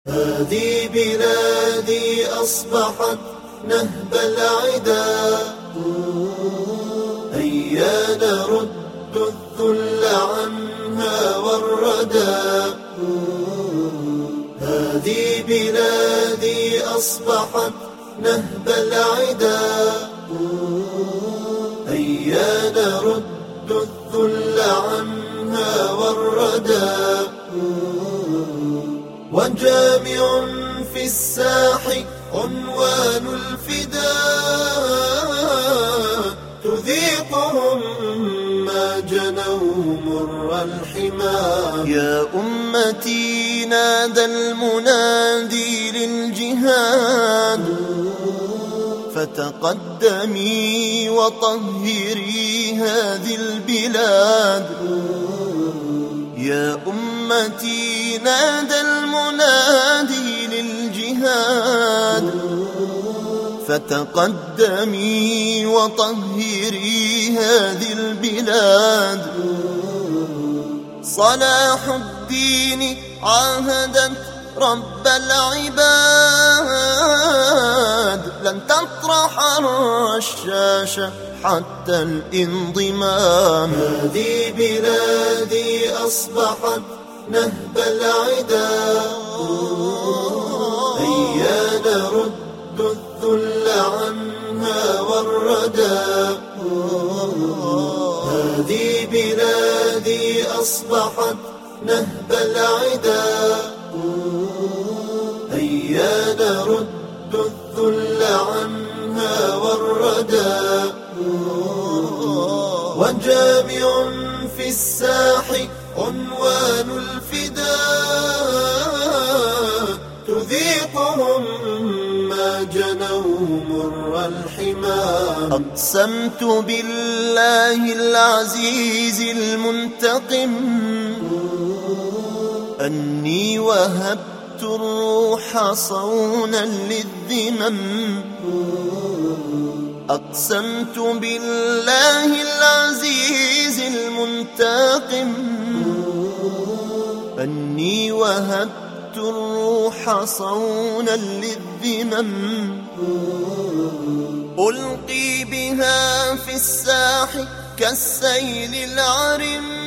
هذه بلادي أصبحت نهب العدا، هيا نرد الذل عنها والردى. هذه بلادي أصبحت نهب العدا، هيا نرد الذل عنها والردى. وجامع في الساح عنوان الفداء، تذيقهم ما جنوا مر الحمى. يا أمتي نادى المنادي للجهاد، فتقدمي وطهري هذه البلاد. يا أمتي نادى المنادي للجهاد، فتقدمي وطهري هذه البلاد. صلاح الدين عاهدت رب العباد، لن تطرح الرشاشة حتى الانضمام. هذه بلادي أصبحت نهب العدا، هيا نرد الذل عنها والردى. هذه بلادي أصبحت نهب العدا، هيا نرد الذل عنها والردى. وجامع في الساح عنوان الفداء، تذيقهم ما جنوا مر الحمى. أقسمت بالله العزيز المنتقم أني وهبت الروح صونا للذمم. أقسمت بالله العزيز المنتقم أني وهبت الروح صونا للذمم. ألقي بها في الساح كالسيل العرم،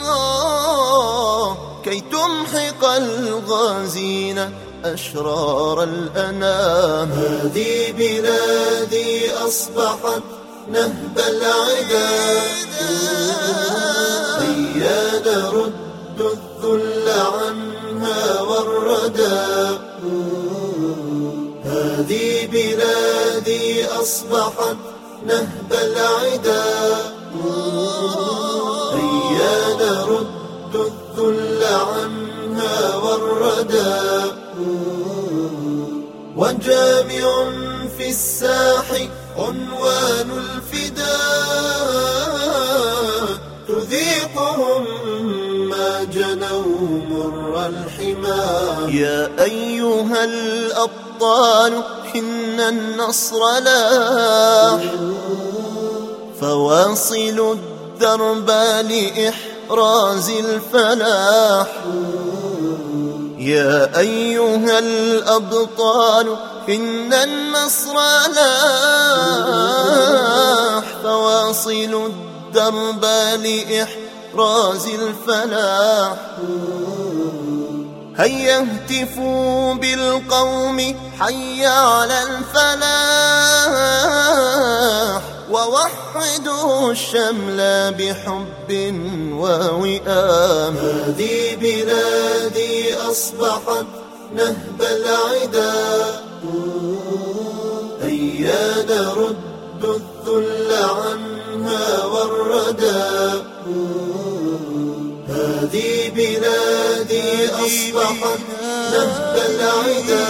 كي تمحق الغازين أشرار الأنام. هذه بلادي أصبحت نهب العدا، هيا نرد الذل عنها والردى. هذه بلادي أصبحت نهب العدا، هيا نرد الذل عنها والردى. وجامع في الساح عنوان الفداء، تذيقهم ما جنوا مر الحمى. يا أيها الأبطال إن النصر لاح، فواصلوا الدرب لإحراز الفلاح. يا أيها الأبطال إن النصر لاح، فواصلوا الدرب لإحراز الفلاح. هيا اهتفوا بالقوم حي على الفلاح، ووحدوا الشمل بحب ووئام. هذه بلادي أصبحت نهب العدا، هيا نرد الذل عنها والردى. هذه بلادي أصبحت نهب العدا،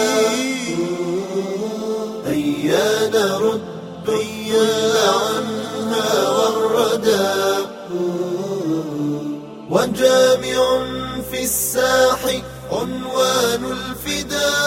هيا نرد الذل عنها والردى. وجامع في الساح عنوان الفداء،